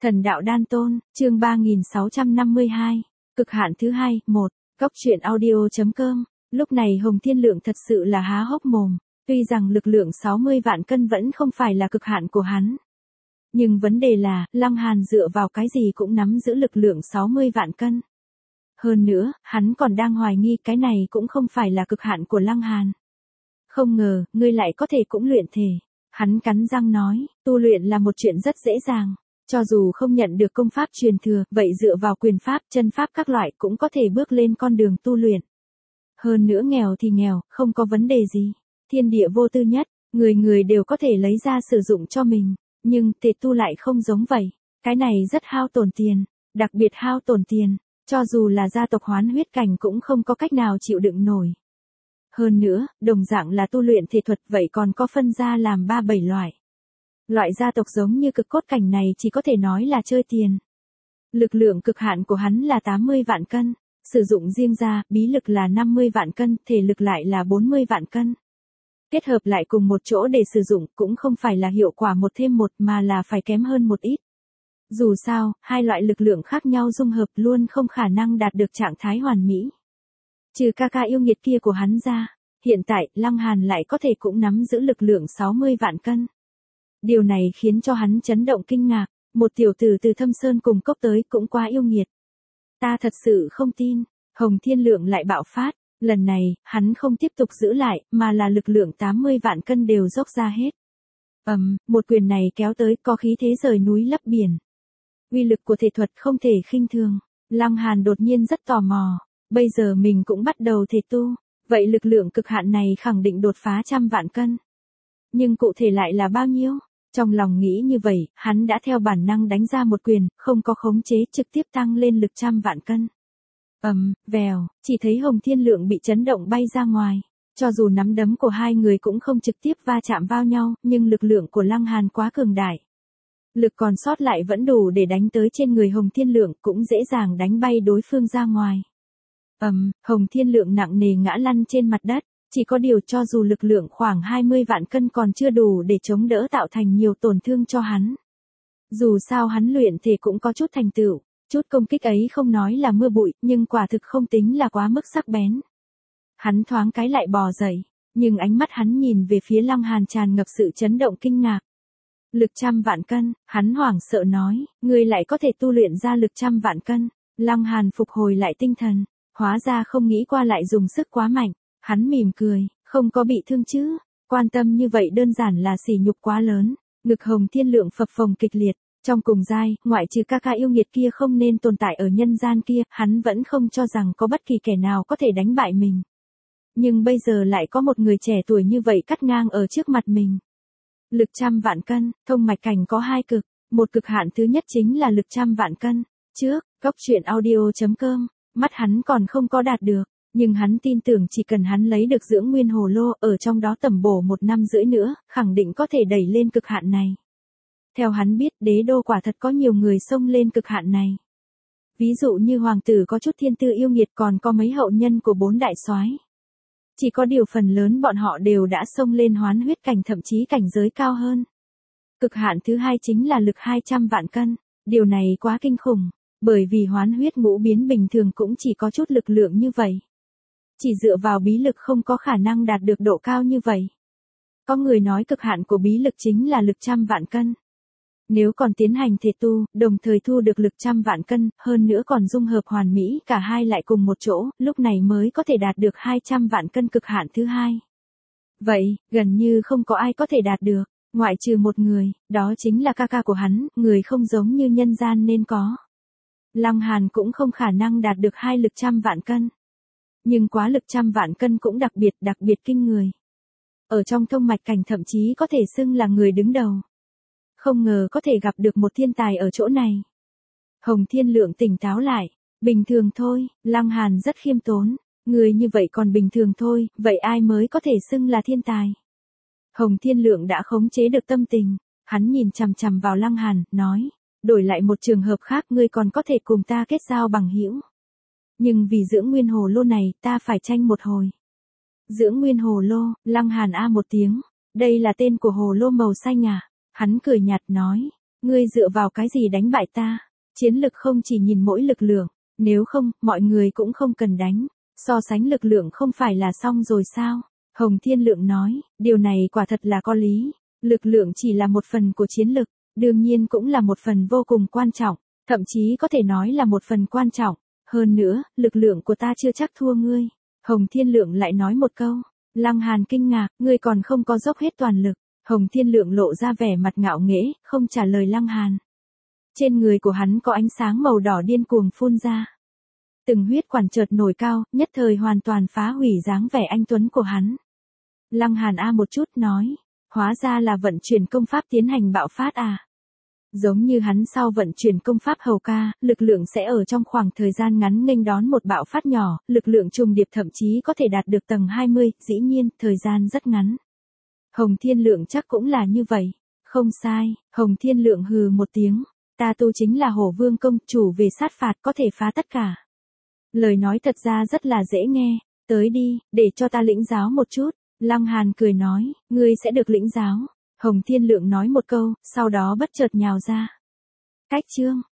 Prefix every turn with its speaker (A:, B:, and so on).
A: Thần đạo đan tôn, chương 3652, cực hạn thứ hai, 1, Góc truyện audio.com. Lúc này Hồng Thiên Lượng thật sự là há hốc mồm, tuy rằng lực lượng 60 vạn cân vẫn không phải là cực hạn của hắn. Nhưng vấn đề là, Lăng Hàn dựa vào cái gì cũng nắm giữ lực lượng 60 vạn cân. Hơn nữa, hắn còn đang hoài nghi cái này cũng không phải là cực hạn của Lăng Hàn. Không ngờ, ngươi lại có thể cũng luyện thể. Hắn cắn răng nói, tu luyện là một chuyện rất dễ dàng. Cho dù không nhận được công pháp truyền thừa, vậy dựa vào quyền pháp, chân pháp các loại cũng có thể bước lên con đường tu luyện. Hơn nữa nghèo thì nghèo, không có vấn đề gì. Thiên địa vô tư nhất, người người đều có thể lấy ra sử dụng cho mình. Nhưng thể tu lại không giống vậy. Cái này rất hao tổn tiền, đặc biệt hao tổn tiền. Cho dù là gia tộc Hoán Huyết Cảnh cũng không có cách nào chịu đựng nổi. Hơn nữa, đồng dạng là tu luyện thể thuật vậy còn có phân ra làm 3-7 loại. Loại gia tộc giống như cực cốt cảnh này chỉ có thể nói là chơi tiền. Lực lượng cực hạn của hắn là 80 vạn cân, sử dụng riêng ra, bí lực là 50 vạn cân, thể lực lại là 40 vạn cân. Kết hợp lại cùng một chỗ để sử dụng cũng không phải là hiệu quả một thêm một mà là phải kém hơn một ít. Dù sao, hai loại lực lượng khác nhau dung hợp luôn không khả năng đạt được trạng thái hoàn mỹ. Trừ ca yêu nghiệt kia của hắn ra, hiện tại Lăng Hàn lại có thể cũng nắm giữ lực lượng 60 vạn cân. Điều này khiến cho hắn chấn động kinh ngạc, một tiểu tử từ Thâm Sơn cùng cốc tới cũng quá yêu nghiệt. Ta thật sự không tin, Hồng Thiên Lượng lại bạo phát, lần này, hắn không tiếp tục giữ lại, mà là lực lượng 80 vạn cân đều dốc ra hết. Một quyền này kéo tới có khí thế rời núi lấp biển. Uy lực của thể thuật không thể khinh thường, Lăng Hàn đột nhiên rất tò mò, bây giờ mình cũng bắt đầu thể tu, vậy lực lượng cực hạn này khẳng định đột phá 100 vạn cân. Nhưng cụ thể lại là bao nhiêu? Trong lòng nghĩ như vậy, hắn đã theo bản năng đánh ra một quyền, không có khống chế trực tiếp tăng lên lực 100 vạn cân. Vèo, chỉ thấy Hồng Thiên Lượng bị chấn động bay ra ngoài. Cho dù nắm đấm của hai người cũng không trực tiếp va chạm vào nhau, nhưng lực lượng của Lăng Hàn quá cường đại. Lực còn sót lại vẫn đủ để đánh tới trên người Hồng Thiên Lượng, cũng dễ dàng đánh bay đối phương ra ngoài. Hồng Thiên Lượng nặng nề ngã lăn trên mặt đất. Chỉ có điều cho dù lực lượng khoảng 20 vạn cân còn chưa đủ để chống đỡ tạo thành nhiều tổn thương cho hắn. Dù sao hắn luyện thể cũng có chút thành tựu, chút công kích ấy không nói là mưa bụi, nhưng quả thực không tính là quá mức sắc bén. Hắn thoáng cái lại bò dậy, nhưng ánh mắt hắn nhìn về phía Lăng Hàn tràn ngập sự chấn động kinh ngạc. Lực 100 vạn cân, hắn hoảng sợ nói, ngươi lại có thể tu luyện ra lực 100 vạn cân. Lăng Hàn phục hồi lại tinh thần, hóa ra không nghĩ qua lại dùng sức quá mạnh. Hắn mỉm cười, không có bị thương chứ, quan tâm như vậy đơn giản là sỉ nhục quá lớn. Ngực Hồng Thiên Lượng phập phồng kịch liệt, trong cùng giai, ngoại trừ ca yêu nghiệt kia không nên tồn tại ở nhân gian kia, hắn vẫn không cho rằng có bất kỳ kẻ nào có thể đánh bại mình. Nhưng bây giờ lại có một người trẻ tuổi như vậy cắt ngang ở trước mặt mình. Lực 100 vạn cân, thông mạch cảnh có hai cực, một cực hạn thứ nhất chính là lực 100 vạn cân. Trước, Góc truyện audio.com, mắt hắn còn không có đạt được. Nhưng hắn tin tưởng chỉ cần hắn lấy được dưỡng nguyên hồ lô ở trong đó tầm bổ 1 năm rưỡi nữa, khẳng định có thể đẩy lên cực hạn này. Theo hắn biết, đế đô quả thật có nhiều người xông lên cực hạn này. Ví dụ như hoàng tử có chút thiên tư yêu nghiệt, còn có mấy hậu nhân của 4 đại soái. Chỉ có điều phần lớn bọn họ đều đã xông lên Hoán Huyết Cảnh, thậm chí cảnh giới cao hơn. Cực hạn thứ hai chính là lực 200 vạn cân, điều này quá kinh khủng, bởi vì Hoán Huyết ngũ biến bình thường cũng chỉ có chút lực lượng như vậy. Chỉ dựa vào bí lực không có khả năng đạt được độ cao như vậy. Có người nói cực hạn của bí lực chính là lực 100 vạn cân. Nếu còn tiến hành thể tu, đồng thời thu được lực 100 vạn cân, hơn nữa còn dung hợp hoàn mỹ cả hai lại cùng một chỗ, lúc này mới có thể đạt được 200 vạn cân cực hạn thứ hai. Vậy, gần như không có ai có thể đạt được, ngoại trừ một người, đó chính là ca của hắn, người không giống như nhân gian nên có. Lăng Hàn cũng không khả năng đạt được hai lực 100 vạn cân. Nhưng quá lực 100 vạn cân cũng đặc biệt kinh người. Ở trong thông mạch cảnh thậm chí có thể xưng là người đứng đầu. Không ngờ có thể gặp được một thiên tài ở chỗ này. Hồng Thiên Lượng tỉnh táo lại, bình thường thôi, Lăng Hàn rất khiêm tốn, người như vậy còn bình thường thôi, vậy ai mới có thể xưng là thiên tài. Hồng Thiên Lượng đã khống chế được tâm tình, hắn nhìn chằm chằm vào Lăng Hàn, nói, đổi lại một trường hợp khác ngươi còn có thể cùng ta kết giao bằng hữu. Nhưng vì dưỡng nguyên hồ lô này, ta phải tranh một hồi. Dưỡng nguyên hồ lô, Lăng Hàn a một tiếng, đây là tên của hồ lô màu xanh à? Hắn cười nhạt nói, Ngươi dựa vào cái gì đánh bại ta? Chiến lực không chỉ nhìn mỗi lực lượng, nếu không, mọi người cũng không cần đánh. So sánh lực lượng không phải là xong rồi sao? Hồng Thiên Lượng nói, điều này quả thật là có lý. Lực lượng chỉ là một phần của chiến lực, đương nhiên cũng là một phần vô cùng quan trọng, thậm chí có thể nói là một phần quan trọng. Hơn nữa, lực lượng của ta chưa chắc thua ngươi. Hồng Thiên Lượng lại nói một câu. Lăng Hàn kinh ngạc, ngươi còn không có dốc hết toàn lực. Hồng Thiên Lượng lộ ra vẻ mặt ngạo nghễ, không trả lời Lăng Hàn. Trên người của hắn có ánh sáng màu đỏ điên cuồng phun ra. Từng huyết quản chợt nổi cao, nhất thời hoàn toàn phá hủy dáng vẻ anh tuấn của hắn. Lăng Hàn một chút nói, hóa ra là vận chuyển công pháp tiến hành bạo phát à. Giống như hắn sau vận chuyển công pháp hầu ca, lực lượng sẽ ở trong khoảng thời gian ngắn nghênh đón một bạo phát nhỏ, lực lượng trùng điệp thậm chí có thể đạt được tầng 20, dĩ nhiên, thời gian rất ngắn. Hồng Thiên Lượng chắc cũng là như vậy. Không sai, Hồng Thiên Lượng hừ một tiếng. Ta tu chính là Hổ Vương công, chủ về sát phạt có thể phá tất cả. Lời nói thật ra rất là dễ nghe. Tới đi, để cho ta lĩnh giáo một chút. Lăng Hàn cười nói, ngươi sẽ được lĩnh giáo. Hồng Thiên Lượng nói một câu, sau đó bất chợt nhào ra. Cách chương